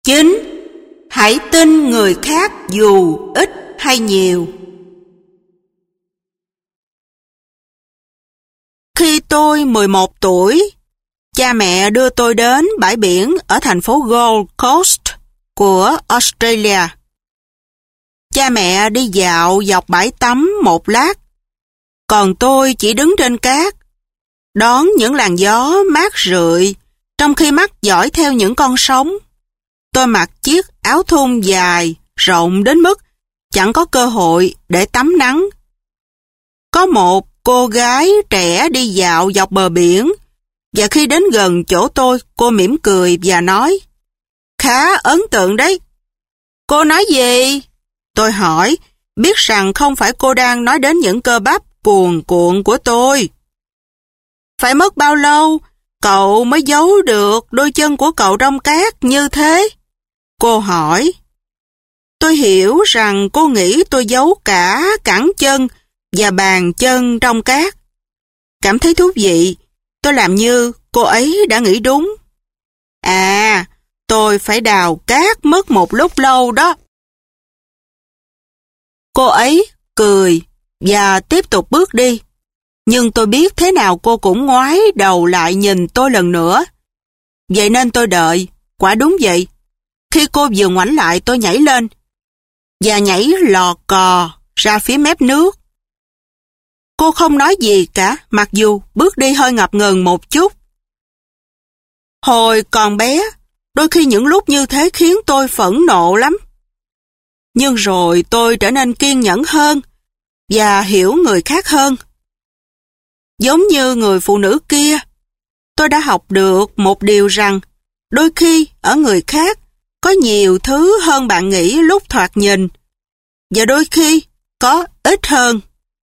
9. Hãy tin người khác dù ít hay nhiều. Khi tôi 11 tuổi, cha mẹ đưa tôi đến bãi biển ở thành phố Gold Coast của Australia. Cha mẹ đi dạo dọc bãi tắm một lát, còn tôi chỉ đứng trên cát, đón những làn gió mát rượi, trong khi mắt dõi theo những con sóng. Tôi mặc chiếc áo thun dài, rộng đến mức chẳng có cơ hội để tắm nắng. Có một cô gái trẻ đi dạo dọc bờ biển, và khi đến gần chỗ tôi, cô mỉm cười và nói, "Khá ấn tượng đấy." "Cô nói gì?" Tôi hỏi, biết rằng không phải cô đang nói đến những cơ bắp cuồn cuộn của tôi. "Phải mất bao lâu cậu mới giấu được đôi chân của cậu trong cát như thế?" Cô hỏi. Tôi hiểu rằng cô nghĩ tôi giấu cả cẳng chân và bàn chân trong cát. Cảm thấy thú vị, tôi làm như cô ấy đã nghĩ đúng. "À, tôi phải đào cát mất một lúc lâu đó." Cô ấy cười và tiếp tục bước đi. Nhưng tôi biết thế nào cô cũng ngoái đầu lại nhìn tôi lần nữa. Vậy nên tôi đợi, quả đúng vậy. Khi cô vừa ngoảnh lại, tôi nhảy lên và nhảy lò cò ra phía mép nước. Cô không nói gì cả, mặc dù bước đi hơi ngập ngừng một chút. Hồi còn bé, đôi khi những lúc như thế khiến tôi phẫn nộ lắm. Nhưng rồi tôi trở nên kiên nhẫn hơn và hiểu người khác hơn. Giống như người phụ nữ kia, tôi đã học được một điều rằng đôi khi ở người khác có nhiều thứ hơn bạn nghĩ lúc thoạt nhìn, và đôi khi có ít hơn.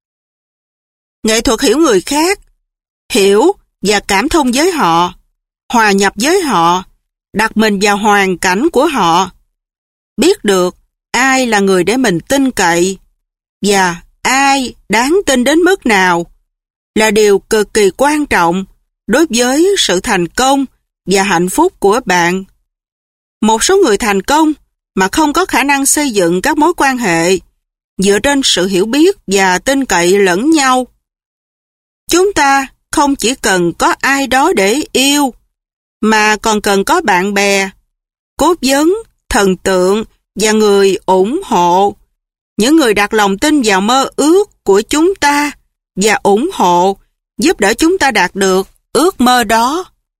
Nghệ thuật hiểu người khác, hiểu và cảm thông với họ, hòa nhập với họ, đặt mình vào hoàn cảnh của họ, biết được ai là người để mình tin cậy và ai đáng tin đến mức nào là điều cực kỳ quan trọng đối với sự thành công và hạnh phúc của bạn. Một số người thành công mà không có khả năng xây dựng các mối quan hệ dựa trên sự hiểu biết và tin cậy lẫn nhau. Chúng ta không chỉ cần có ai đó để yêu, mà còn cần có bạn bè, cố vấn, thần tượng và người ủng hộ. Những người đặt lòng tin vào mơ ước của chúng ta và ủng hộ, giúp đỡ chúng ta đạt được ước mơ đó.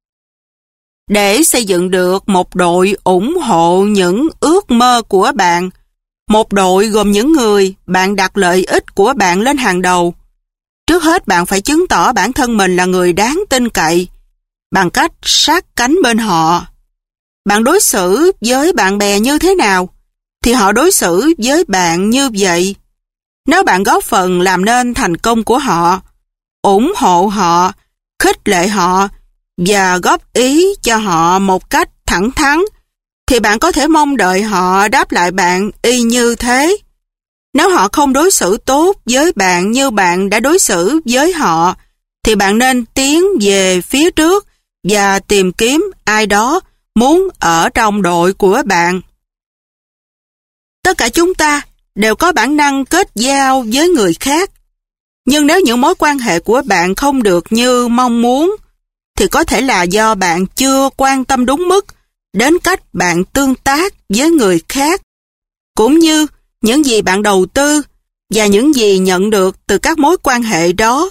Để xây dựng được một đội ủng hộ những ước mơ của bạn, một đội gồm những người bạn đặt lợi ích của bạn lên hàng đầu, trước hết bạn phải chứng tỏ bản thân mình là người đáng tin cậy bằng cách sát cánh bên họ. Bạn đối xử với bạn bè như thế nào, thì họ đối xử với bạn như vậy. Nếu bạn góp phần làm nên thành công của họ, ủng hộ họ, khích lệ họ và góp ý cho họ một cách thẳng thắn, thì bạn có thể mong đợi họ đáp lại bạn y như thế. Nếu họ không đối xử tốt với bạn như bạn đã đối xử với họ, thì bạn nên tiến về phía trước và tìm kiếm ai đó muốn ở trong đội của bạn. Tất cả chúng ta đều có bản năng kết giao với người khác. Nhưng nếu những mối quan hệ của bạn không được như mong muốn, thì có thể là do bạn chưa quan tâm đúng mức đến cách bạn tương tác với người khác, cũng như những gì bạn đầu tư và những gì nhận được từ các mối quan hệ đó.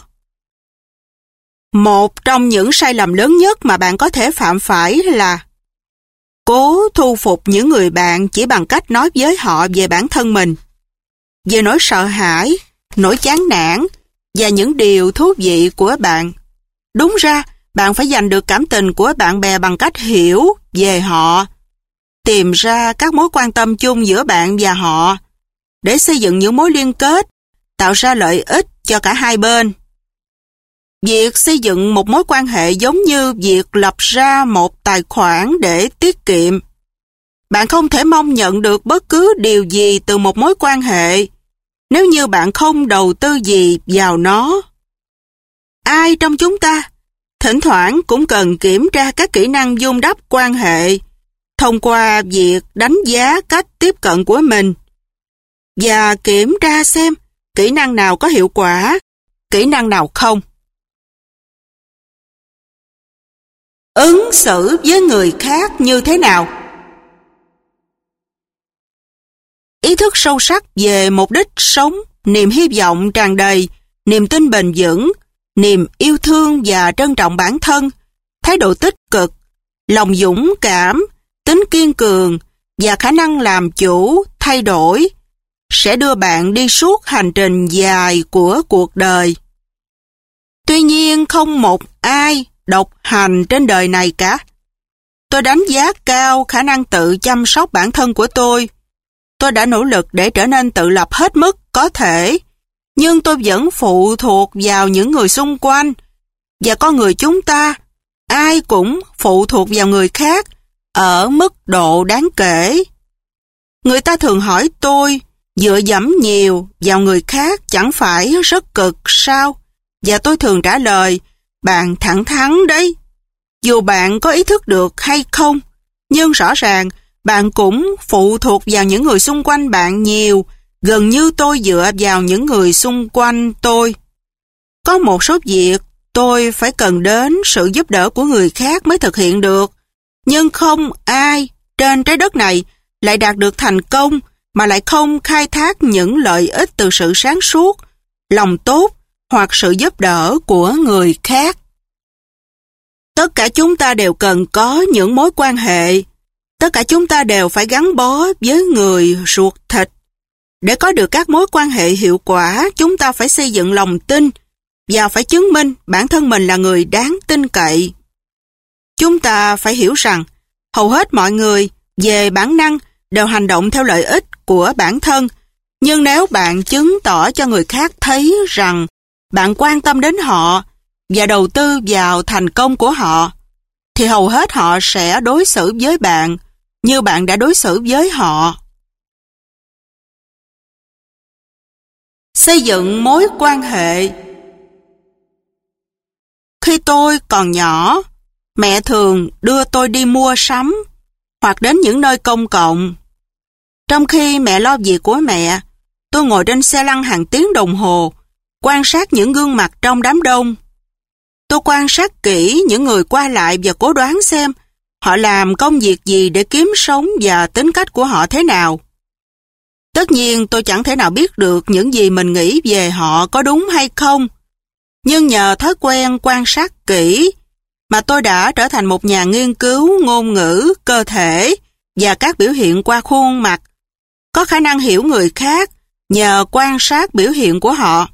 Một trong những sai lầm lớn nhất mà bạn có thể phạm phải là cố thu phục những người bạn chỉ bằng cách nói với họ về bản thân mình, về nỗi sợ hãi, nỗi chán nản và những điều thú vị của bạn. Đúng ra, bạn phải giành được cảm tình của bạn bè bằng cách hiểu về họ, tìm ra các mối quan tâm chung giữa bạn và họ, để xây dựng những mối liên kết, tạo ra lợi ích cho cả hai bên. Việc xây dựng một mối quan hệ giống như việc lập ra một tài khoản để tiết kiệm. Bạn không thể mong nhận được bất cứ điều gì từ một mối quan hệ nếu như bạn không đầu tư gì vào nó. Ai trong chúng ta thỉnh thoảng cũng cần kiểm tra các kỹ năng vun đắp quan hệ, thông qua việc đánh giá cách tiếp cận của mình và kiểm tra xem kỹ năng nào có hiệu quả, kỹ năng nào không. Ứng xử với người khác như thế nào? Ý thức sâu sắc về mục đích sống, niềm hy vọng tràn đầy, niềm tin bền vững, niềm yêu thương và trân trọng bản thân, thái độ tích cực, lòng dũng cảm, tính kiên cường và khả năng làm chủ, thay đổi sẽ đưa bạn đi suốt hành trình dài của cuộc đời. Tuy nhiên không một ai độc hành trên đời này cả. Tôi đánh giá cao khả năng tự chăm sóc bản thân của tôi. Tôi đã nỗ lực để trở nên tự lập hết mức có thể, nhưng tôi vẫn phụ thuộc vào những người xung quanh, và con người chúng ta, ai cũng phụ thuộc vào người khác ở mức độ đáng kể. Người ta thường hỏi tôi, dựa dẫm nhiều vào người khác chẳng phải rất cực sao? Và tôi thường trả lời, bạn thẳng thắn đấy. Dù bạn có ý thức được hay không, nhưng rõ ràng bạn cũng phụ thuộc vào những người xung quanh bạn nhiều, gần như tôi dựa vào những người xung quanh tôi. Có một số việc tôi phải cần đến sự giúp đỡ của người khác mới thực hiện được, nhưng không ai trên trái đất này lại đạt được thành công mà lại không khai thác những lợi ích từ sự sáng suốt, lòng tốt hoặc sự giúp đỡ của người khác. Tất cả chúng ta đều cần có những mối quan hệ. Tất cả chúng ta đều phải gắn bó với người ruột thịt. Để có được các mối quan hệ hiệu quả, chúng ta phải xây dựng lòng tin và phải chứng minh bản thân mình là người đáng tin cậy. Chúng ta phải hiểu rằng hầu hết mọi người về bản năng đều hành động theo lợi ích của bản thân, nhưng nếu bạn chứng tỏ cho người khác thấy rằng bạn quan tâm đến họ và đầu tư vào thành công của họ, thì hầu hết họ sẽ đối xử với bạn như bạn đã đối xử với họ. Xây dựng mối quan hệ. Khi tôi còn nhỏ, mẹ thường đưa tôi đi mua sắm hoặc đến những nơi công cộng. Trong khi mẹ lo việc của mẹ, tôi ngồi trên xe lăn hàng tiếng đồng hồ, quan sát những gương mặt trong đám đông. Tôi quan sát kỹ những người qua lại và cố đoán xem họ làm công việc gì để kiếm sống và tính cách của họ thế nào. Tất nhiên tôi chẳng thể nào biết được những gì mình nghĩ về họ có đúng hay không, nhưng nhờ thói quen quan sát kỹ mà tôi đã trở thành một nhà nghiên cứu ngôn ngữ, cơ thể và các biểu hiện qua khuôn mặt, có khả năng hiểu người khác nhờ quan sát biểu hiện của họ.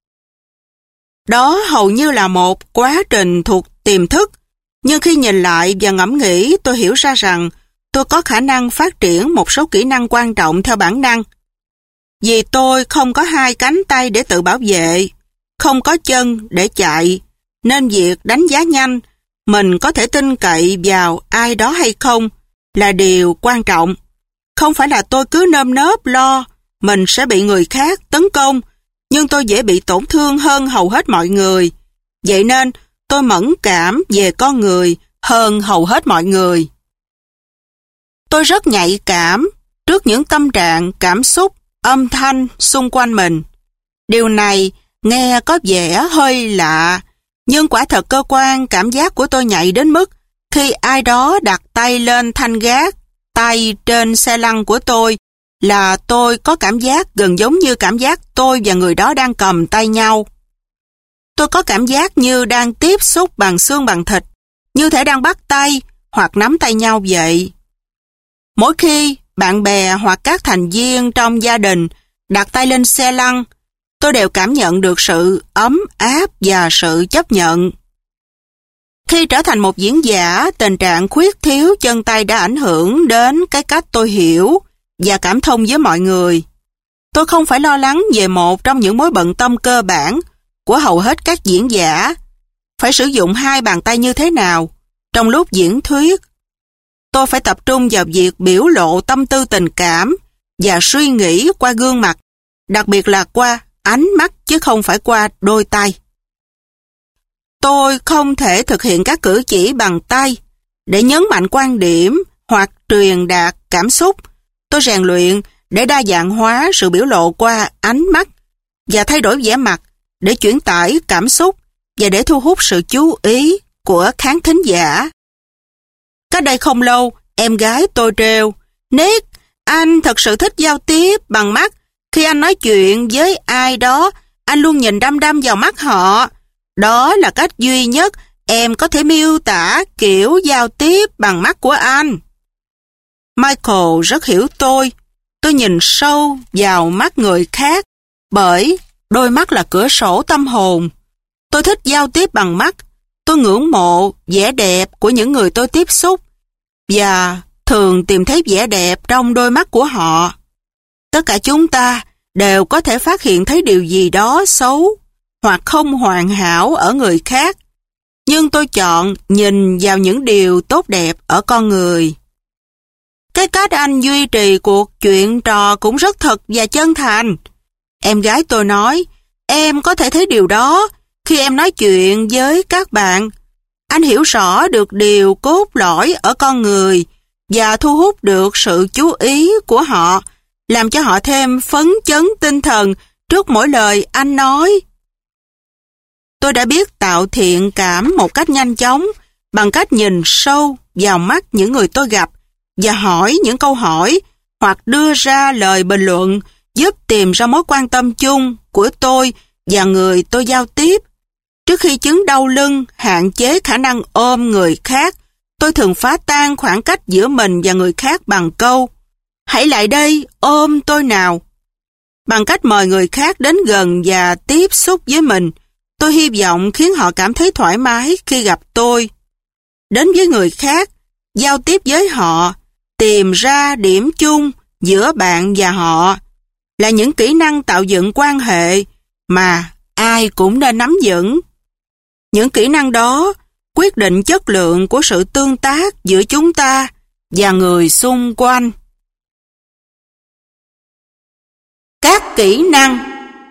Đó hầu như là một quá trình thuộc tiềm thức, nhưng khi nhìn lại và ngẫm nghĩ, tôi hiểu ra rằng tôi có khả năng phát triển một số kỹ năng quan trọng theo bản năng. Vì tôi không có hai cánh tay để tự bảo vệ, không có chân để chạy, nên việc đánh giá nhanh mình có thể tin cậy vào ai đó hay không là điều quan trọng. Không phải là tôi cứ nơm nớp lo mình sẽ bị người khác tấn công, nhưng tôi dễ bị tổn thương hơn hầu hết mọi người. Vậy nên tôi mẫn cảm về con người hơn hầu hết mọi người. Tôi rất nhạy cảm trước những tâm trạng, cảm xúc, âm thanh xung quanh mình. Điều này nghe có vẻ hơi lạ, nhưng quả thật cơ quan cảm giác của tôi nhạy đến mức khi ai đó đặt tay lên thanh gác tay trên xe lăn của tôi là tôi có cảm giác gần giống như cảm giác tôi và người đó đang cầm tay nhau. Tôi có cảm giác như đang tiếp xúc bằng xương bằng thịt, như thể đang bắt tay hoặc nắm tay nhau vậy. Mỗi khi bạn bè hoặc các thành viên trong gia đình đặt tay lên xe lăn, tôi đều cảm nhận được sự ấm áp và sự chấp nhận. Khi trở thành một diễn giả, tình trạng khuyết thiếu chân tay đã ảnh hưởng đến cái cách tôi hiểu và cảm thông với mọi người. Tôi không phải lo lắng về một trong những mối bận tâm cơ bản của hầu hết các diễn giả, phải sử dụng hai bàn tay như thế nào trong lúc diễn thuyết. Tôi phải tập trung vào việc biểu lộ tâm tư tình cảm và suy nghĩ qua gương mặt, đặc biệt là qua ánh mắt chứ không phải qua đôi tay. Tôi không thể thực hiện các cử chỉ bằng tay để nhấn mạnh quan điểm hoặc truyền đạt cảm xúc. Tôi rèn luyện để đa dạng hóa sự biểu lộ qua ánh mắt và thay đổi vẻ mặt để chuyển tải cảm xúc và để thu hút sự chú ý của khán thính giả. Cách đây không lâu, em gái tôi trêu, Nick, anh thật sự thích giao tiếp bằng mắt. Khi anh nói chuyện với ai đó, anh luôn nhìn đăm đăm vào mắt họ. Đó là cách duy nhất em có thể miêu tả kiểu giao tiếp bằng mắt của anh. Michael rất hiểu tôi. Tôi nhìn sâu vào mắt người khác bởi đôi mắt là cửa sổ tâm hồn. Tôi thích giao tiếp bằng mắt. Tôi ngưỡng mộ vẻ đẹp của những người tôi tiếp xúc và thường tìm thấy vẻ đẹp trong đôi mắt của họ. Tất cả chúng ta đều có thể phát hiện thấy điều gì đó xấu hoặc không hoàn hảo ở người khác. Nhưng tôi chọn nhìn vào những điều tốt đẹp ở con người. Cái cách anh duy trì cuộc chuyện trò cũng rất thật và chân thành. Em gái tôi nói, em có thể thấy điều đó khi em nói chuyện với các bạn. Anh hiểu rõ được điều cốt lõi ở con người và thu hút được sự chú ý của họ, làm cho họ thêm phấn chấn tinh thần trước mỗi lời anh nói. Tôi đã biết tạo thiện cảm một cách nhanh chóng bằng cách nhìn sâu vào mắt những người tôi gặp và hỏi những câu hỏi hoặc đưa ra lời bình luận giúp tìm ra mối quan tâm chung của tôi và người tôi giao tiếp. Trước khi chứng đau lưng hạn chế khả năng ôm người khác, tôi thường phá tan khoảng cách giữa mình và người khác bằng câu, hãy lại đây, ôm tôi nào. Bằng cách mời người khác đến gần và tiếp xúc với mình, tôi hy vọng khiến họ cảm thấy thoải mái khi gặp tôi. Đến với người khác, giao tiếp với họ, tìm ra điểm chung giữa bạn và họ là những kỹ năng tạo dựng quan hệ mà ai cũng nên nắm vững. Những kỹ năng đó quyết định chất lượng của sự tương tác giữa chúng ta và người xung quanh. Các kỹ năng.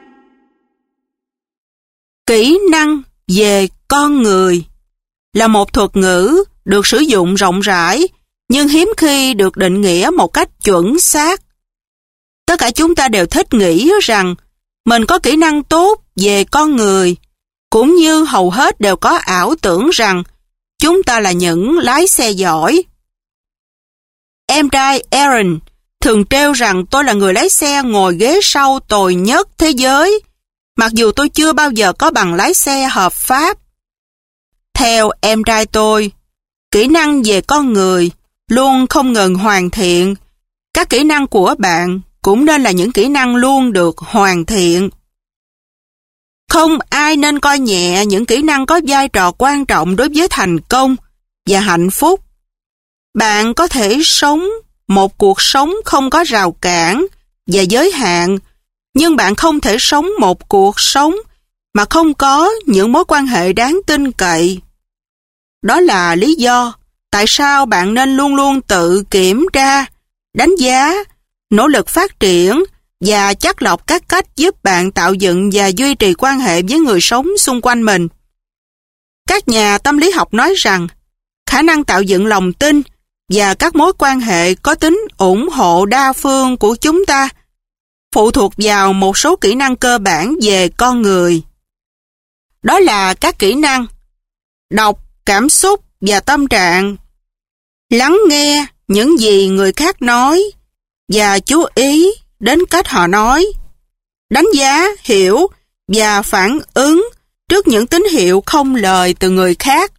Kỹ năng về con người là một thuật ngữ được sử dụng rộng rãi nhưng hiếm khi được định nghĩa một cách chuẩn xác. Tất cả chúng ta đều thích nghĩ rằng mình có kỹ năng tốt về con người, cũng như hầu hết đều có ảo tưởng rằng chúng ta là những lái xe giỏi. Em trai Aaron thường trêu rằng tôi là người lái xe ngồi ghế sau tồi nhất thế giới, mặc dù tôi chưa bao giờ có bằng lái xe hợp pháp. Theo em trai tôi, kỹ năng về con người luôn không ngừng hoàn thiện. Các kỹ năng của bạn cũng nên là những kỹ năng luôn được hoàn thiện. Không ai nên coi nhẹ những kỹ năng có vai trò quan trọng đối với thành công và hạnh phúc. Bạn có thể sống một cuộc sống không có rào cản và giới hạn, nhưng bạn không thể sống một cuộc sống mà không có những mối quan hệ đáng tin cậy. Đó là lý do tại sao bạn nên luôn luôn tự kiểm tra, đánh giá, nỗ lực phát triển và chắt lọc các cách giúp bạn tạo dựng và duy trì quan hệ với người sống xung quanh mình. Các nhà tâm lý học nói rằng khả năng tạo dựng lòng tin và các mối quan hệ có tính ủng hộ đa phương của chúng ta phụ thuộc vào một số kỹ năng cơ bản về con người. Đó là các kỹ năng đọc cảm xúc và tâm trạng, lắng nghe những gì người khác nói và chú ý đến cách họ nói, đánh giá, hiểu và phản ứng trước những tín hiệu không lời từ người khác.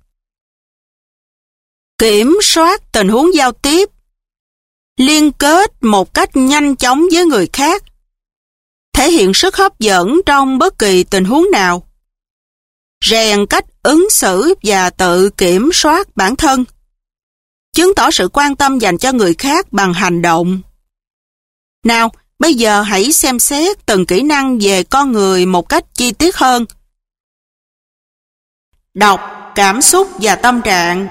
Kiểm soát tình huống giao tiếp, liên kết một cách nhanh chóng với người khác, thể hiện sức hấp dẫn trong bất kỳ tình huống nào, rèn cách ứng xử và tự kiểm soát bản thân, chứng tỏ sự quan tâm dành cho người khác bằng hành động. Nào, bây giờ hãy xem xét từng kỹ năng về con người một cách chi tiết hơn. Đọc cảm xúc và tâm trạng.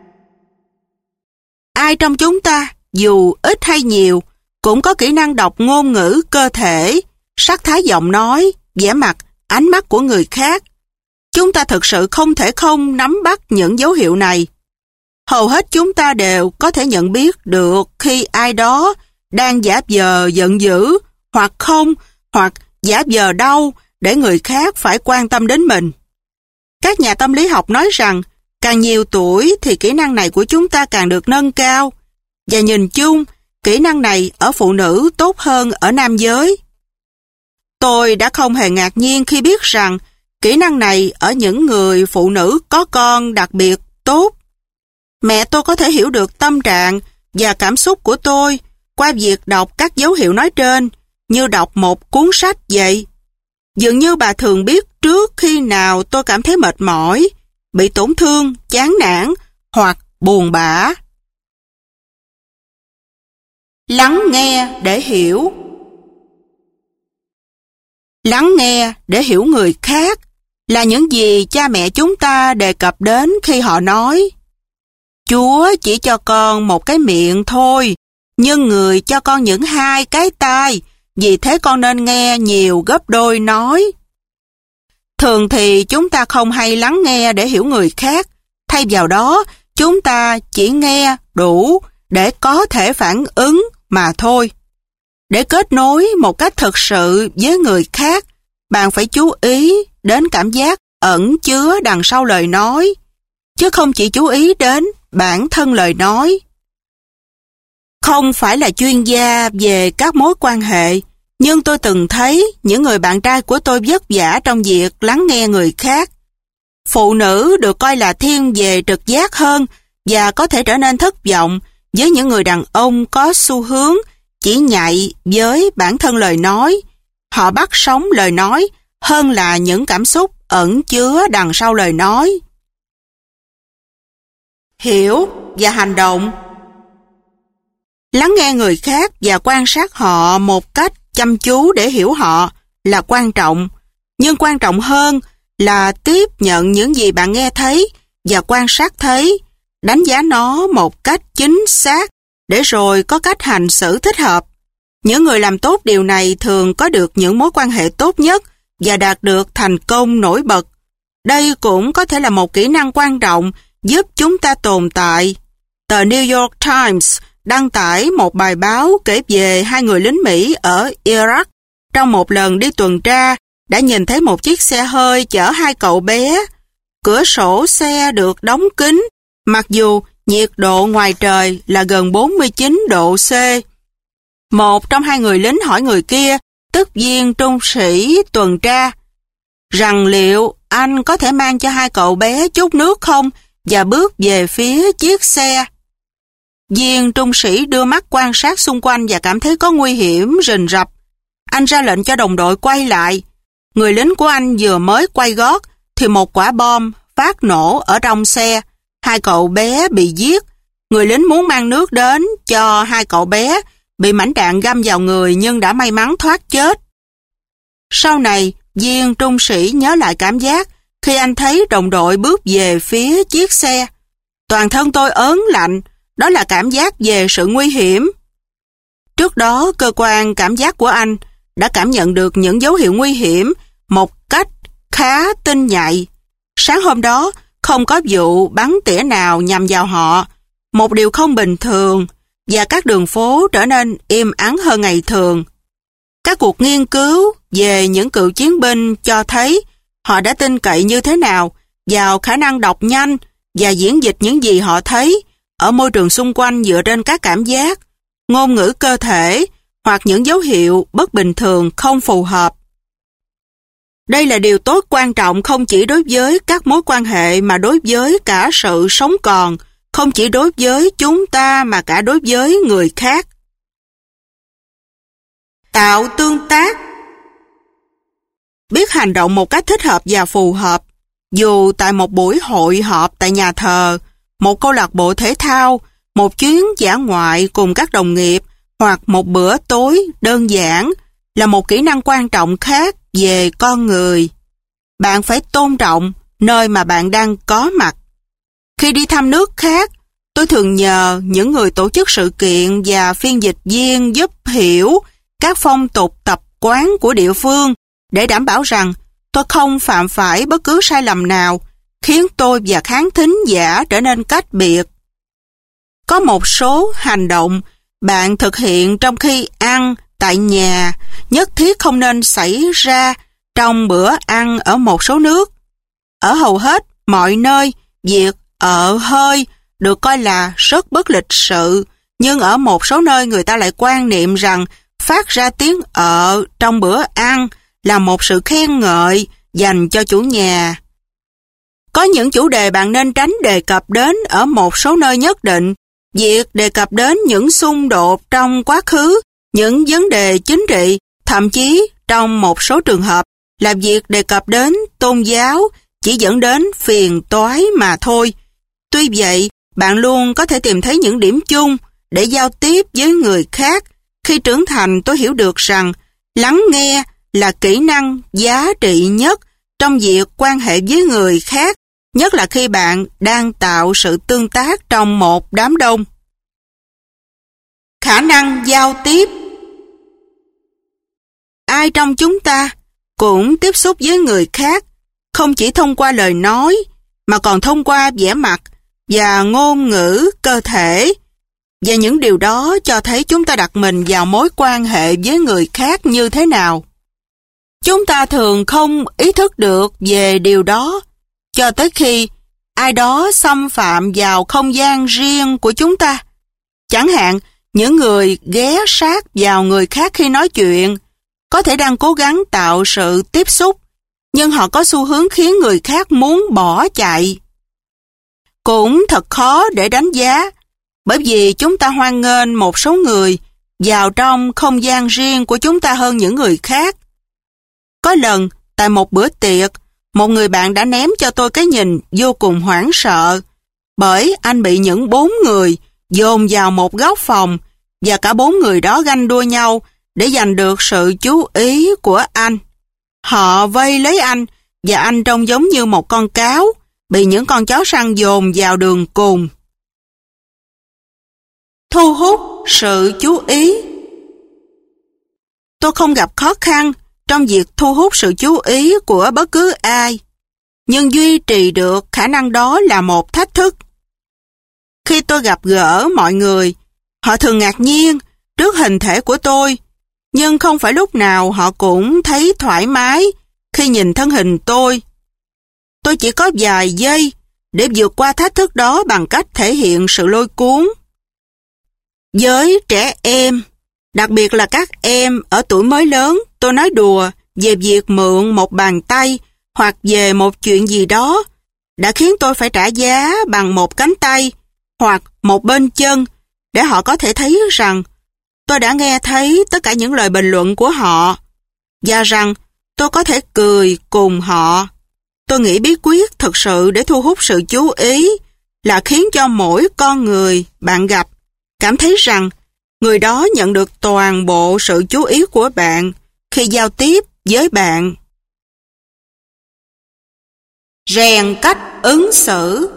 Ai trong chúng ta, dù ít hay nhiều, cũng có kỹ năng đọc ngôn ngữ cơ thể, sắc thái giọng nói, vẻ mặt, ánh mắt của người khác. Chúng ta thực sự không thể không nắm bắt những dấu hiệu này. hầu hết chúng ta đều có thể nhận biết được khi ai đó đang giả vờ giận dữ, hoặc không, hoặc giả vờ đau để người khác phải quan tâm đến mình. Các nhà tâm lý học nói rằng càng nhiều tuổi thì kỹ năng này của chúng ta càng được nâng cao, và nhìn chung, kỹ năng này ở phụ nữ tốt hơn ở nam giới. Tôi đã không hề ngạc nhiên khi biết rằng kỹ năng này ở những người phụ nữ có con đặc biệt tốt. Mẹ tôi có thể hiểu được tâm trạng và cảm xúc của tôi qua việc đọc các dấu hiệu nói trên, như đọc một cuốn sách vậy. Dường như bà thường biết trước khi nào tôi cảm thấy mệt mỏi, bị tổn thương, chán nản hoặc buồn bã. Lắng nghe để hiểu. Lắng nghe để hiểu người khác là những gì cha mẹ chúng ta đề cập đến khi họ nói: Chúa chỉ cho con một cái miệng thôi, nhưng người cho con những 2 cái tai, vì thế con nên nghe nhiều gấp đôi nói. Thường thì chúng ta không hay lắng nghe để hiểu người khác, thay vào đó chúng ta chỉ nghe đủ để có thể phản ứng mà thôi. Để kết nối một cách thực sự với người khác, bạn phải chú ý đến cảm giác ẩn chứa đằng sau lời nói, chứ không chỉ chú ý đến bản thân lời nói. Không phải là chuyên gia về các mối quan hệ, nhưng tôi từng thấy những người bạn trai của tôi vất vả trong việc lắng nghe người khác. Phụ nữ được coi là thiên về trực giác hơn và có thể trở nên thất vọng với những người đàn ông có xu hướng chỉ nhạy với bản thân lời nói. Họ bắt sống lời nói hơn là những cảm xúc ẩn chứa đằng sau lời nói. Hiểu và hành động. Lắng nghe người khác và quan sát họ một cách chăm chú để hiểu họ là quan trọng, nhưng quan trọng hơn là tiếp nhận những gì bạn nghe thấy và quan sát thấy, đánh giá nó một cách chính xác để rồi có cách hành xử thích hợp. Những người làm tốt điều này thường có được những mối quan hệ tốt nhất và đạt được thành công nổi bật. Đây cũng có thể là một kỹ năng quan trọng giúp chúng ta tồn tại. Tờ New York Times đăng tải một bài báo kể về 2 người lính Mỹ ở Iraq trong một lần đi tuần tra đã nhìn thấy một chiếc xe hơi chở 2 cậu bé. Cửa sổ xe được đóng kín, mặc dù nhiệt độ ngoài trời là gần 49 độ C. Một trong 2 người lính hỏi người kia, tức viên trung sĩ tuần tra, rằng liệu anh có thể mang cho 2 cậu bé chút nước không, và bước về phía chiếc xe. Viên trung sĩ đưa mắt quan sát xung quanh và cảm thấy có nguy hiểm rình rập. Anh ra lệnh cho đồng đội quay lại. Người lính của anh vừa mới quay gót thì một quả bom phát nổ ở trong xe. 2 cậu bé bị giết. Người lính muốn mang nước đến cho 2 cậu bé, bị mảnh đạn găm vào người nhưng đã may mắn thoát chết. Sau này, viên trung sĩ nhớ lại cảm giác khi anh thấy đồng đội bước về phía chiếc xe. Toàn thân tôi ớn lạnh, đó là cảm giác về sự nguy hiểm. Trước đó, cơ quan cảm giác của anh đã cảm nhận được những dấu hiệu nguy hiểm một cách khá tinh nhạy. Sáng hôm đó, không có vụ bắn tỉa nào nhằm vào họ, một điều không bình thường, và các đường phố trở nên im ắng hơn ngày thường. Các cuộc nghiên cứu về những cựu chiến binh cho thấy họ đã tin cậy như thế nào vào khả năng đọc nhanh và diễn dịch những gì họ thấy ở môi trường xung quanh dựa trên các cảm giác, ngôn ngữ cơ thể hoặc những dấu hiệu bất bình thường không phù hợp. Đây là điều tốt quan trọng không chỉ đối với các mối quan hệ mà đối với cả sự sống còn, không chỉ đối với chúng ta mà cả đối với người khác. Tạo tương tác. Biết hành động một cách thích hợp và phù hợp, dù tại một buổi hội họp tại nhà thờ, một câu lạc bộ thể thao, một chuyến dã ngoại cùng các đồng nghiệp hoặc một bữa tối đơn giản, là một kỹ năng quan trọng khác về con người. Bạn phải tôn trọng nơi mà bạn đang có mặt. Khi đi thăm nước khác, tôi thường nhờ những người tổ chức sự kiện và phiên dịch viên giúp hiểu các phong tục tập quán của địa phương để đảm bảo rằng tôi không phạm phải bất cứ sai lầm nào khiến tôi và khán thính giả trở nên cách biệt. Có một số hành động bạn thực hiện trong khi ăn tại nhà nhất thiết không nên xảy ra trong bữa ăn ở một số nước. Ở hầu hết mọi nơi, việc hơi được coi là rất bất lịch sự, nhưng ở một số nơi người ta lại quan niệm rằng phát ra tiếng trong bữa ăn là một sự khen ngợi dành cho chủ nhà. Có những chủ đề bạn nên tránh đề cập đến ở một số nơi nhất định. Việc đề cập đến những xung đột trong quá khứ, những vấn đề chính trị, thậm chí trong một số trường hợp là việc đề cập đến tôn giáo chỉ dẫn đến phiền toái mà thôi. Tuy vậy, bạn luôn có thể tìm thấy những điểm chung để giao tiếp với người khác. Khi trưởng thành, tôi hiểu được rằng lắng nghe là kỹ năng giá trị nhất trong việc quan hệ với người khác, nhất là khi bạn đang tạo sự tương tác trong một đám đông. Khả năng giao tiếp. Ai trong chúng ta cũng tiếp xúc với người khác, không chỉ thông qua lời nói, mà còn thông qua vẻ mặt và ngôn ngữ cơ thể. Và những điều đó cho thấy chúng ta đặt mình vào mối quan hệ với người khác như thế nào. Chúng ta thường không ý thức được về điều đó, cho tới khi ai đó xâm phạm vào không gian riêng của chúng ta. Chẳng hạn, những người ghé sát vào người khác khi nói chuyện, có thể đang cố gắng tạo sự tiếp xúc, nhưng họ có xu hướng khiến người khác muốn bỏ chạy. Cũng thật khó để đánh giá, bởi vì chúng ta hoan nghênh một số người vào trong không gian riêng của chúng ta hơn những người khác. Có lần, tại một bữa tiệc, một người bạn đã ném cho tôi cái nhìn vô cùng hoảng sợ, bởi anh bị những 4 người dồn vào một góc phòng, và cả 4 người đó ganh đua nhau để giành được sự chú ý của anh. Họ vây lấy anh, và anh trông giống như một con cáo, bị những con chó săn dồn vào đường cùng. Thu hút sự chú ý. Tôi không gặp khó khăn trong việc thu hút sự chú ý của bất cứ ai, nhưng duy trì được khả năng đó là một thách thức. Khi tôi gặp gỡ mọi người, họ thường ngạc nhiên trước hình thể của tôi, nhưng không phải lúc nào họ cũng thấy thoải mái khi nhìn thân hình tôi. Tôi chỉ có vài giây để vượt qua thách thức đó bằng cách thể hiện sự lôi cuốn. Với trẻ em, đặc biệt là các em ở tuổi mới lớn, tôi nói đùa về việc mượn một bàn tay hoặc về một chuyện gì đó đã khiến tôi phải trả giá bằng một cánh tay hoặc một bên chân để họ có thể thấy rằng tôi đã nghe thấy tất cả những lời bình luận của họ và rằng tôi có thể cười cùng họ. Tôi nghĩ bí quyết thực sự để thu hút sự chú ý là khiến cho mỗi con người bạn gặp cảm thấy rằng người đó nhận được toàn bộ sự chú ý của bạn khi giao tiếp với bạn. Rèn cách ứng xử.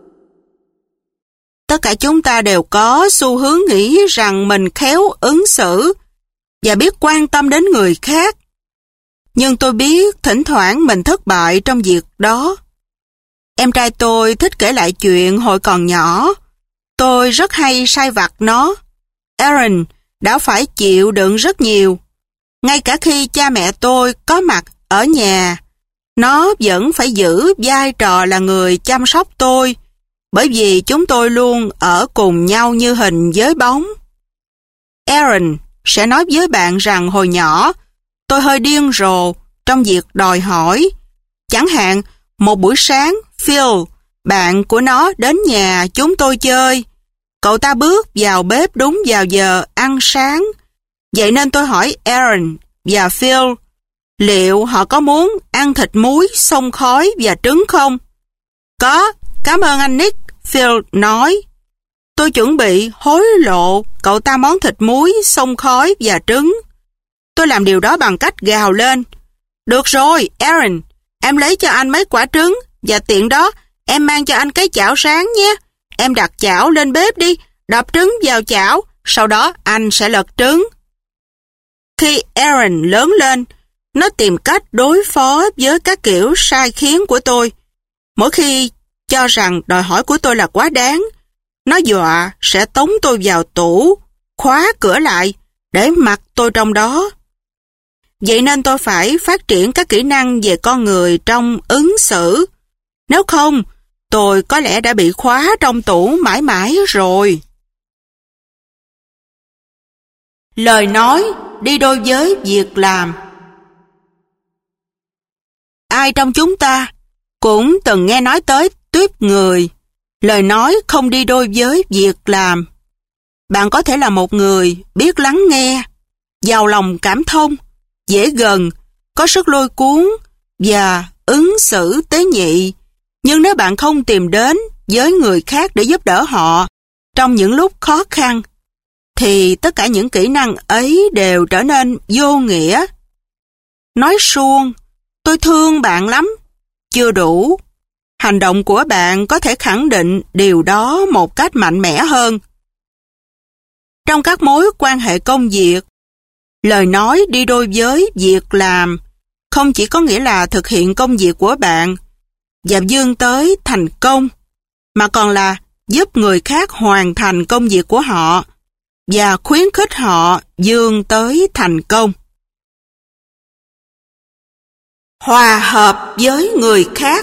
Tất cả chúng ta đều có xu hướng nghĩ rằng mình khéo ứng xử và biết quan tâm đến người khác. Nhưng tôi biết thỉnh thoảng mình thất bại trong việc đó. Em trai tôi thích kể lại chuyện hồi còn nhỏ. Tôi rất hay sai vặt nó. Aaron đã phải chịu đựng rất nhiều. Ngay cả khi cha mẹ tôi có mặt ở nhà, nó vẫn phải giữ vai trò là người chăm sóc tôi, bởi vì chúng tôi luôn ở cùng nhau như hình với bóng. Aaron sẽ nói với bạn rằng hồi nhỏ, tôi hơi điên rồ trong việc đòi hỏi. Chẳng hạn, một buổi sáng, Phil, bạn của nó đến nhà chúng tôi chơi. Cậu ta bước vào bếp đúng vào giờ ăn sáng. Vậy nên tôi hỏi Aaron và Phil, liệu họ có muốn ăn thịt muối, xông khói và trứng không? Có, cảm ơn anh Nick, Phil nói. Tôi chuẩn bị hối lộ cậu ta món thịt muối, xông khói và trứng. Tôi làm điều đó bằng cách gào lên. Được rồi, Aaron, em lấy cho anh mấy quả trứng và tiện đó em mang cho anh cái chảo sáng nhé. Em đặt chảo lên bếp đi, đập trứng vào chảo, sau đó anh sẽ lật trứng. Khi Aaron lớn lên, nó tìm cách đối phó với các kiểu sai khiến của tôi. Mỗi khi cho rằng đòi hỏi của tôi là quá đáng, Nó dọa sẽ tống tôi vào tủ, khóa cửa lại, để mặc tôi trong đó. Vậy nên tôi phải phát triển các kỹ năng về con người trong ứng xử. Nếu không, tôi có lẽ đã bị khóa trong tủ mãi mãi rồi. Lời nói đi đôi với việc làm. Ai trong chúng ta cũng từng nghe nói tới tuýp người, lời nói không đi đôi với việc làm. Bạn có thể là một người biết lắng nghe, giàu lòng cảm thông, dễ gần, có sức lôi cuốn và ứng xử tế nhị. Nhưng nếu bạn không tìm đến với người khác để giúp đỡ họ trong những lúc khó khăn, thì tất cả những kỹ năng ấy đều trở nên vô nghĩa. Nói suông, tôi thương bạn lắm, chưa đủ. Hành động của bạn có thể khẳng định điều đó một cách mạnh mẽ hơn. Trong các mối quan hệ công việc, lời nói đi đôi với việc làm không chỉ có nghĩa là thực hiện công việc của bạn và vươn tới thành công, mà còn là giúp người khác hoàn thành công việc của họ và khuyến khích họ vươn tới thành công. Hòa hợp với người khác.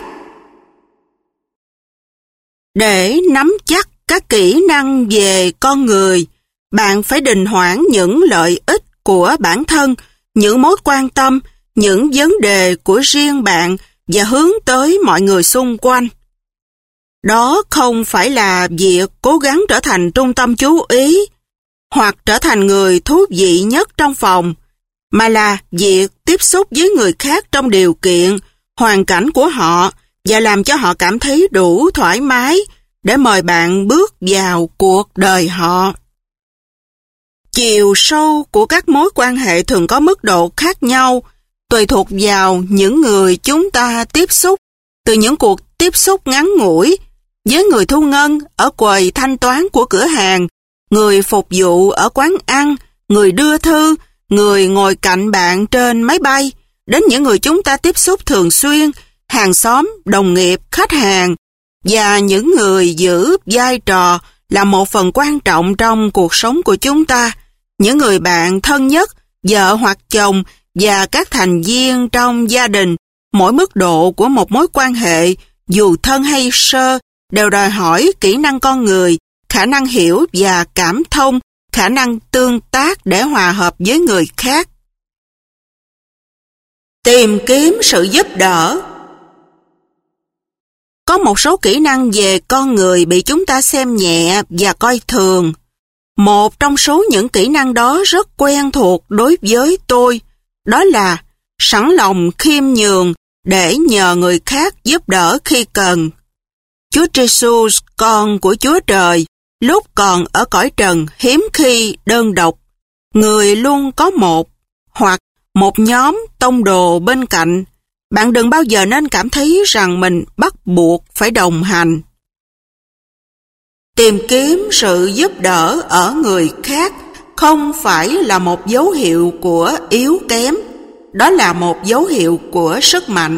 Để nắm chắc các kỹ năng về con người, bạn phải đình hoãn những lợi ích của bản thân, những mối quan tâm, những vấn đề của riêng bạn và hướng tới mọi người xung quanh. Đó không phải là việc cố gắng trở thành trung tâm chú ý hoặc trở thành người thú vị nhất trong phòng, mà là việc tiếp xúc với người khác trong điều kiện, hoàn cảnh của họ và làm cho họ cảm thấy đủ thoải mái để mời bạn bước vào cuộc đời họ. Chiều sâu của các mối quan hệ thường có mức độ khác nhau, tùy thuộc vào những người chúng ta tiếp xúc, từ những cuộc tiếp xúc ngắn ngủi với người thu ngân ở quầy thanh toán của cửa hàng, người phục vụ ở quán ăn, người đưa thư, người ngồi cạnh bạn trên máy bay, đến những người chúng ta tiếp xúc thường xuyên, hàng xóm, đồng nghiệp, khách hàng, và những người giữ vai trò là một phần quan trọng trong cuộc sống của chúng ta, những người bạn thân nhất, vợ hoặc chồng và các thành viên trong gia đình. Mỗi mức độ của một mối quan hệ, dù thân hay sơ, đều đòi hỏi kỹ năng con người, khả năng hiểu và cảm thông, khả năng tương tác để hòa hợp với người khác. Tìm kiếm sự giúp đỡ. Có một số kỹ năng về con người bị chúng ta xem nhẹ và coi thường. Một trong số những kỹ năng đó rất quen thuộc đối với tôi, đó là sẵn lòng khiêm nhường để nhờ người khác giúp đỡ khi cần. Chúa Giêsu, con của Chúa Trời, lúc còn ở cõi trần hiếm khi đơn độc. Người luôn có một hoặc một nhóm tông đồ bên cạnh. Bạn đừng bao giờ nên cảm thấy rằng mình bắt buộc phải đồng hành. Tìm kiếm sự giúp đỡ ở người khác không phải là một dấu hiệu của yếu kém, đó là một dấu hiệu của sức mạnh.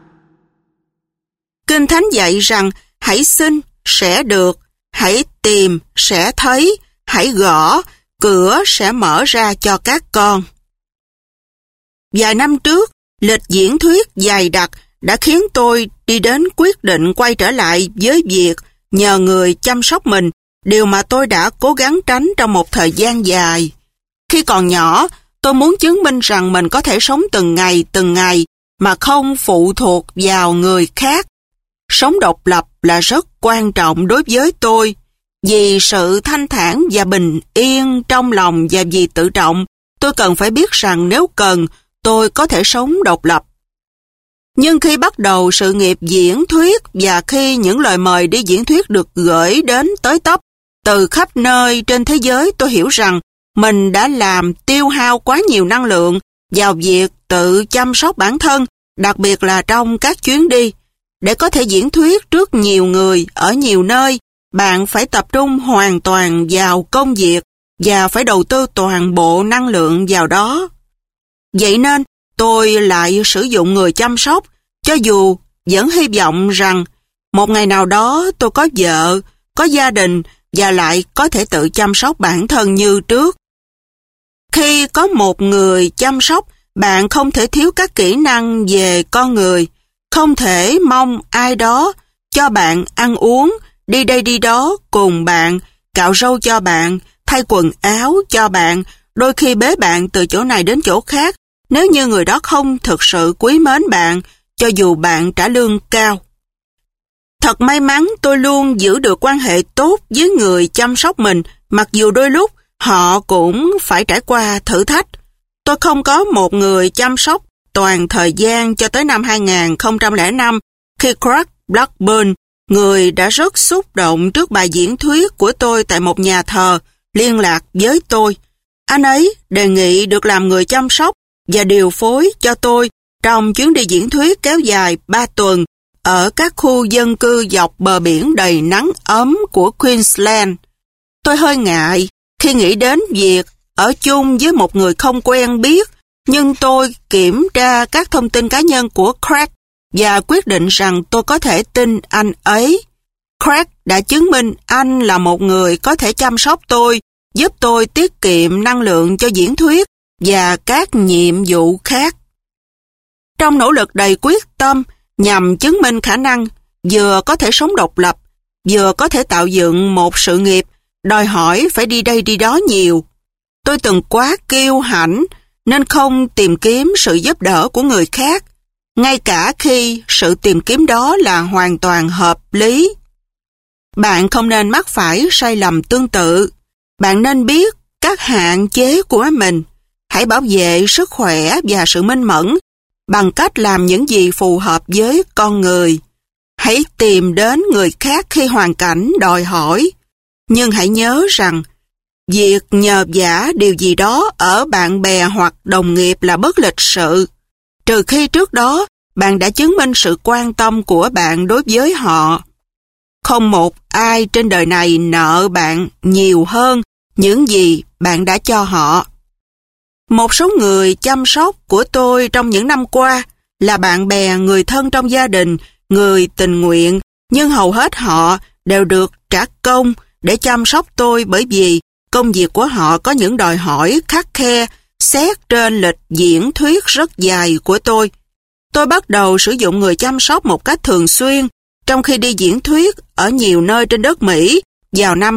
Kinh Thánh dạy rằng hãy xin sẽ được, hãy tìm sẽ thấy, hãy gõ, cửa sẽ mở ra cho các con. Vài năm trước, lịch diễn thuyết dày đặc đã khiến tôi đi đến quyết định quay trở lại với việc nhờ người chăm sóc mình, điều mà tôi đã cố gắng tránh trong một thời gian dài. Khi còn nhỏ, tôi muốn chứng minh rằng mình có thể sống từng ngày mà không phụ thuộc vào người khác. Sống độc lập là rất quan trọng đối với tôi. Vì sự thanh thản và bình yên trong lòng và vì tự trọng, tôi cần phải biết rằng nếu cần, tôi có thể sống độc lập. Nhưng khi bắt đầu sự nghiệp diễn thuyết và khi những lời mời đi diễn thuyết được gửi đến tới tấp từ khắp nơi trên thế giới, tôi hiểu rằng mình đã làm tiêu hao quá nhiều năng lượng vào việc tự chăm sóc bản thân, đặc biệt là trong các chuyến đi. Để có thể diễn thuyết trước nhiều người ở nhiều nơi, bạn phải tập trung hoàn toàn vào công việc và phải đầu tư toàn bộ năng lượng vào đó. Vậy nên, tôi lại sử dụng người chăm sóc, cho dù vẫn hy vọng rằng một ngày nào đó tôi có vợ, có gia đình và lại có thể tự chăm sóc bản thân như trước. Khi có một người chăm sóc, bạn không thể thiếu các kỹ năng về con người, không thể mong ai đó cho bạn ăn uống, đi đây đi đó cùng bạn, cạo râu cho bạn, thay quần áo cho bạn, đôi khi bế bạn từ chỗ này đến chỗ khác, nếu như người đó không thực sự quý mến bạn, cho dù bạn trả lương cao. Thật may mắn tôi luôn giữ được quan hệ tốt với người chăm sóc mình, mặc dù đôi lúc họ cũng phải trải qua thử thách. Tôi không có một người chăm sóc toàn thời gian cho tới năm 2005, khi Craig Blackburn, người đã rất xúc động trước bài diễn thuyết của tôi tại một nhà thờ, liên lạc với tôi. Anh ấy đề nghị được làm người chăm sóc và điều phối cho tôi trong chuyến đi diễn thuyết kéo dài 3 tuần ở các khu dân cư dọc bờ biển đầy nắng ấm của Queensland. Tôi hơi ngại khi nghĩ đến việc ở chung với một người không quen biết, nhưng tôi kiểm tra các thông tin cá nhân của Craig và quyết định rằng tôi có thể tin anh ấy. Craig đã chứng minh anh là một người có thể chăm sóc tôi, giúp tôi tiết kiệm năng lượng cho diễn thuyết và các nhiệm vụ khác. Trong nỗ lực đầy quyết tâm nhằm chứng minh khả năng vừa có thể sống độc lập, vừa có thể tạo dựng một sự nghiệp, đòi hỏi phải đi đây đi đó nhiều. Tôi từng quá kiêu hãnh nên không tìm kiếm sự giúp đỡ của người khác, ngay cả khi sự tìm kiếm đó là hoàn toàn hợp lý. Bạn không nên mắc phải sai lầm tương tự. Bạn nên biết các hạn chế của mình. Hãy bảo vệ sức khỏe và sự minh mẫn bằng cách làm những gì phù hợp với con người. Hãy tìm đến người khác khi hoàn cảnh đòi hỏi. Nhưng hãy nhớ rằng, việc nhờ vả điều gì đó ở bạn bè hoặc đồng nghiệp là bất lịch sự, trừ khi trước đó bạn đã chứng minh sự quan tâm của bạn đối với họ. Không một ai trên đời này nợ bạn nhiều hơn những gì bạn đã cho họ. Một số người chăm sóc của tôi trong những năm qua là bạn bè, người thân trong gia đình, người tình nguyện, nhưng hầu hết họ đều được trả công để chăm sóc tôi bởi vì công việc của họ có những đòi hỏi khắt khe xét trên lịch diễn thuyết rất dài của tôi. Tôi bắt đầu sử dụng người chăm sóc một cách thường xuyên trong khi đi diễn thuyết ở nhiều nơi trên đất Mỹ vào năm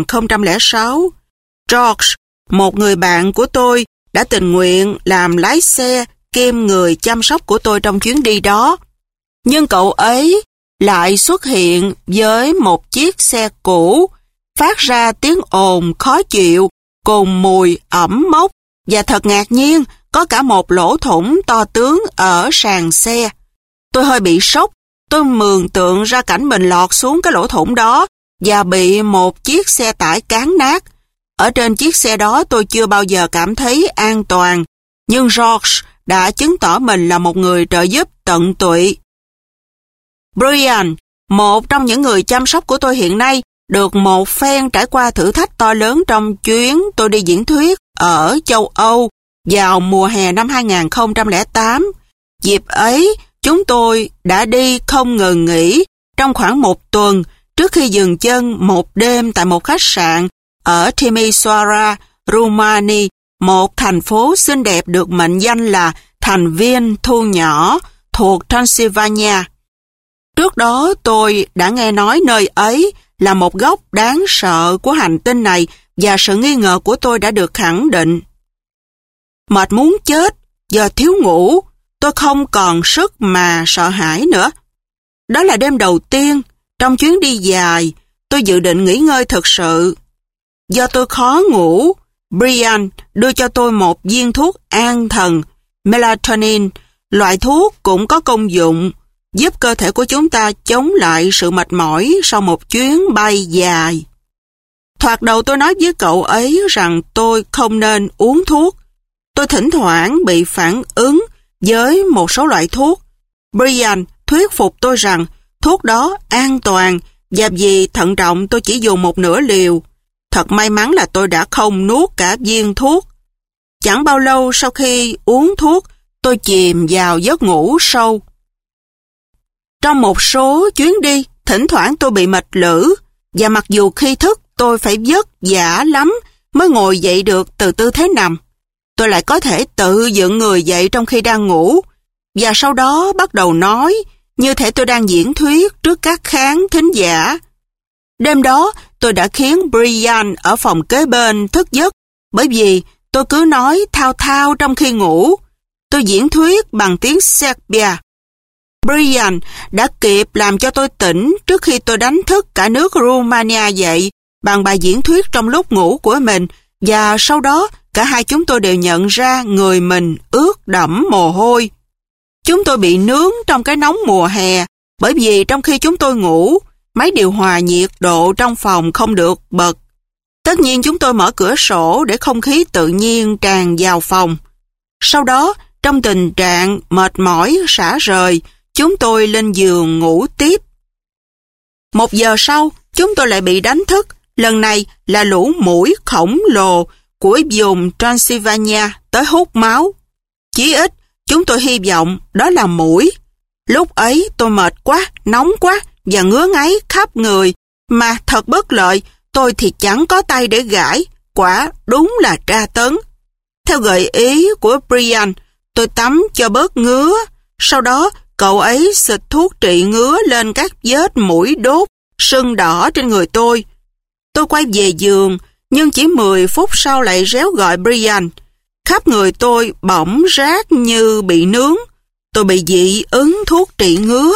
2006. George, một người bạn của tôi, đã tình nguyện làm lái xe kiêm người chăm sóc của tôi trong chuyến đi đó. Nhưng cậu ấy lại xuất hiện với một chiếc xe cũ, phát ra tiếng ồn khó chịu cùng mùi ẩm mốc, và thật ngạc nhiên có cả một lỗ thủng to tướng ở sàn xe. Tôi hơi bị sốc. Tôi mường tượng ra cảnh mình lọt xuống cái lỗ thủng đó và bị một chiếc xe tải cán nát. Ở trên chiếc xe đó tôi chưa bao giờ cảm thấy an toàn, nhưng George đã chứng tỏ mình là một người trợ giúp tận tụy. Brian, một trong những người chăm sóc của tôi hiện nay, được một phen trải qua thử thách to lớn trong chuyến tôi đi diễn thuyết ở châu Âu vào mùa hè năm 2008. Dịp ấy, chúng tôi đã đi không ngừng nghỉ trong khoảng 1 tuần trước khi dừng chân một đêm tại một khách sạn ở Timisoara, Rumani, một thành phố xinh đẹp được mệnh danh là thành viên thu nhỏ thuộc Transylvania. Trước đó tôi đã nghe nói nơi ấy là một góc đáng sợ của hành tinh này và sự nghi ngờ của tôi đã được khẳng định. Mệt muốn chết, do thiếu ngủ, tôi không còn sức mà sợ hãi nữa. Đó là đêm đầu tiên trong chuyến đi dài, tôi dự định nghỉ ngơi thực sự. Do tôi khó ngủ, Brian đưa cho tôi một viên thuốc an thần, melatonin. Loại thuốc cũng có công dụng giúp cơ thể của chúng ta chống lại sự mệt mỏi sau một chuyến bay dài. Thoạt đầu tôi nói với cậu ấy rằng tôi không nên uống thuốc. Tôi thỉnh thoảng bị phản ứng với một số loại thuốc. Brian thuyết phục tôi rằng thuốc đó an toàn và vì thận trọng tôi chỉ dùng 1/2 liều. Thật may mắn là tôi đã không nuốt cả viên thuốc. Chẳng bao lâu sau khi uống thuốc, tôi chìm vào giấc ngủ sâu. Trong một số chuyến đi, thỉnh thoảng tôi bị mệt lử, và mặc dù khi thức tôi phải vất vả lắm mới ngồi dậy được từ tư thế nằm. Tôi lại có thể tự dựng người dậy trong khi đang ngủ, và sau đó bắt đầu nói, như thể tôi đang diễn thuyết trước các khán thính giả. Đêm đó, tôi đã khiến Brian ở phòng kế bên thức giấc, bởi vì tôi cứ nói thao thao trong khi ngủ. Tôi diễn thuyết bằng tiếng Serbia. Brian đã kịp làm cho tôi tỉnh trước khi tôi đánh thức cả nước Romania dậy bằng bài diễn thuyết trong lúc ngủ của mình, và sau đó cả hai chúng tôi đều nhận ra người mình ướt đẫm mồ hôi. Chúng tôi bị nướng trong cái nóng mùa hè, bởi vì trong khi chúng tôi ngủ, máy điều hòa nhiệt độ trong phòng không được bật. Tất nhiên chúng tôi mở cửa sổ để không khí tự nhiên tràn vào phòng. Sau đó, trong tình trạng mệt mỏi, rã rời, chúng tôi lên giường ngủ tiếp. 1 giờ sau, chúng tôi lại bị đánh thức, lần này là lũ muỗi khổng lồ của vùng Transylvania tới hút máu. Chí ít, chúng tôi hy vọng đó là muỗi. Lúc ấy tôi mệt quá, nóng quá và ngứa ngáy khắp người, mà thật bất lợi, tôi thì chẳng có tay để gãi, quả đúng là tra tấn. Theo gợi ý của Brian, tôi tắm cho bớt ngứa, sau đó cậu ấy xịt thuốc trị ngứa lên các vết mũi đốt, sưng đỏ trên người tôi. Tôi quay về giường, nhưng chỉ 10 phút sau lại réo gọi Brian. Khắp người tôi bỏng rát như bị nướng. Tôi bị dị ứng thuốc trị ngứa.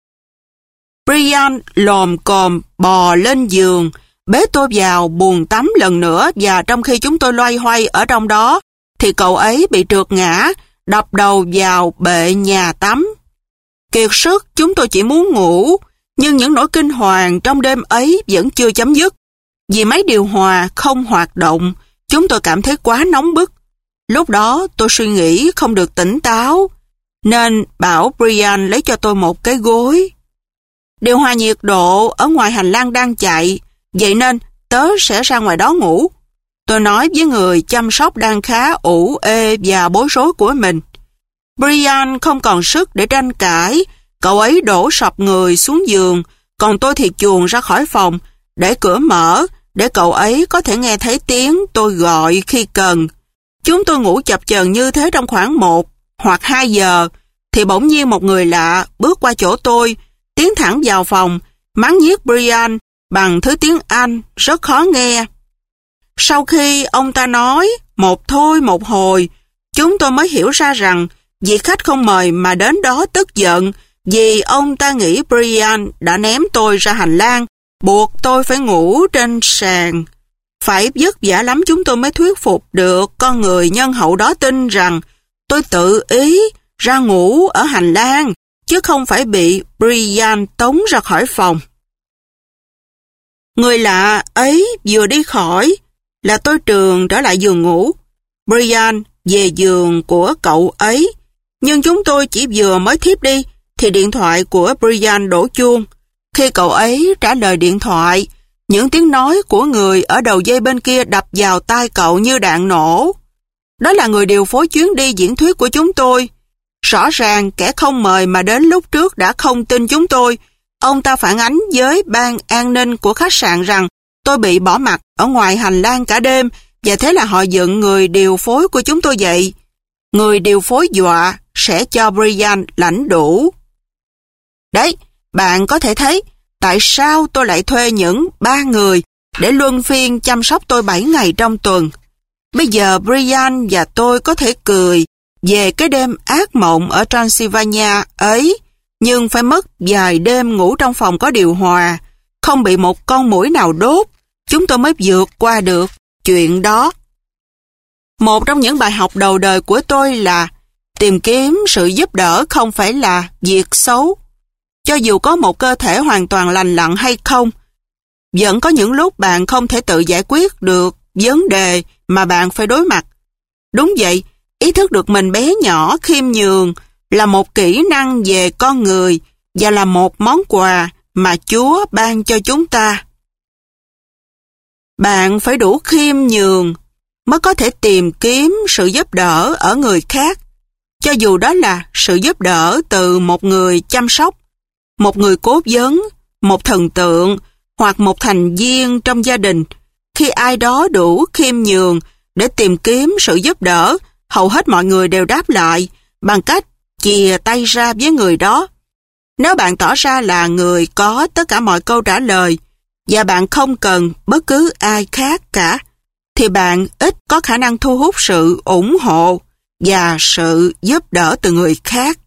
Brian lồm cồm bò lên giường, bế tôi vào buồng tắm lần nữa, và trong khi chúng tôi loay hoay ở trong đó, thì cậu ấy bị trượt ngã, đập đầu vào bệ nhà tắm. Kiệt sức, chúng tôi chỉ muốn ngủ, nhưng những nỗi kinh hoàng trong đêm ấy vẫn chưa chấm dứt. Vì máy điều hòa không hoạt động, chúng tôi cảm thấy quá nóng bức. Lúc đó tôi suy nghĩ không được tỉnh táo, nên bảo Brian lấy cho tôi một cái gối. Điều hòa nhiệt độ ở ngoài hành lang đang chạy, vậy nên tớ sẽ ra ngoài đó ngủ. Tôi nói với người chăm sóc đang khá ủ ê và bối rối của mình. Brian không còn sức để tranh cãi, cậu ấy đổ sập người xuống giường, còn tôi thì chuồn ra khỏi phòng, để cửa mở, để cậu ấy có thể nghe thấy tiếng tôi gọi khi cần. Chúng tôi ngủ chập chờn như thế trong khoảng 1 hoặc 2 giờ, thì bỗng nhiên một người lạ bước qua chỗ tôi, tiến thẳng vào phòng, mắng nhiếc Brian bằng thứ tiếng Anh rất khó nghe. Sau khi ông ta nói một thôi một hồi, chúng tôi mới hiểu ra rằng vị khách không mời mà đến đó tức giận vì ông ta nghĩ Brian đã ném tôi ra hành lang, buộc tôi phải ngủ trên sàn. Phải vất vả lắm chúng tôi mới thuyết phục được con người nhân hậu đó tin rằng tôi tự ý ra ngủ ở hành lang, chứ không phải bị Brian tống ra khỏi phòng. Người lạ ấy vừa đi khỏi là tôi trường trở lại giường ngủ. Brian về giường của cậu ấy, nhưng chúng tôi chỉ vừa mới thiếp đi thì điện thoại của Brian đổ chuông. Khi cậu ấy trả lời điện thoại, những tiếng nói của người ở đầu dây bên kia đập vào tai cậu như đạn nổ. Đó là người điều phối chuyến đi diễn thuyết của chúng tôi. Rõ ràng kẻ không mời mà đến lúc trước đã không tin chúng tôi. Ông ta phản ánh với ban an ninh của khách sạn rằng tôi bị bỏ mặc ở ngoài hành lang cả đêm, và thế là họ dựng người điều phối của chúng tôi dậy. Người điều phối dọa sẽ cho Brian lãnh đủ. Đấy, bạn có thể thấy tại sao tôi lại thuê những 3 người để luân phiên chăm sóc tôi 7 ngày trong tuần. Bây giờ Brian và tôi có thể cười về cái đêm ác mộng ở Transylvania ấy, nhưng phải mất vài đêm ngủ trong phòng có điều hòa, không bị một con muỗi nào đốt, chúng tôi mới vượt qua được chuyện đó. Một trong những bài học đầu đời của tôi là tìm kiếm sự giúp đỡ không phải là việc xấu. Cho dù có một cơ thể hoàn toàn lành lặn hay không, vẫn có những lúc bạn không thể tự giải quyết được vấn đề mà bạn phải đối mặt. Đúng vậy, ý thức được mình bé nhỏ, khiêm nhường là một kỹ năng về con người và là một món quà mà Chúa ban cho chúng ta. Bạn phải đủ khiêm nhường mới có thể tìm kiếm sự giúp đỡ ở người khác, cho dù đó là sự giúp đỡ từ một người chăm sóc, một người cố vấn, một thần tượng, hoặc một thành viên trong gia đình, khi ai đó đủ khiêm nhường để tìm kiếm sự giúp đỡ, hầu hết mọi người đều đáp lại bằng cách chìa tay ra với người đó. Nếu bạn tỏ ra là người có tất cả mọi câu trả lời và bạn không cần bất cứ ai khác cả, thì bạn ít có khả năng thu hút sự ủng hộ và sự giúp đỡ từ người khác.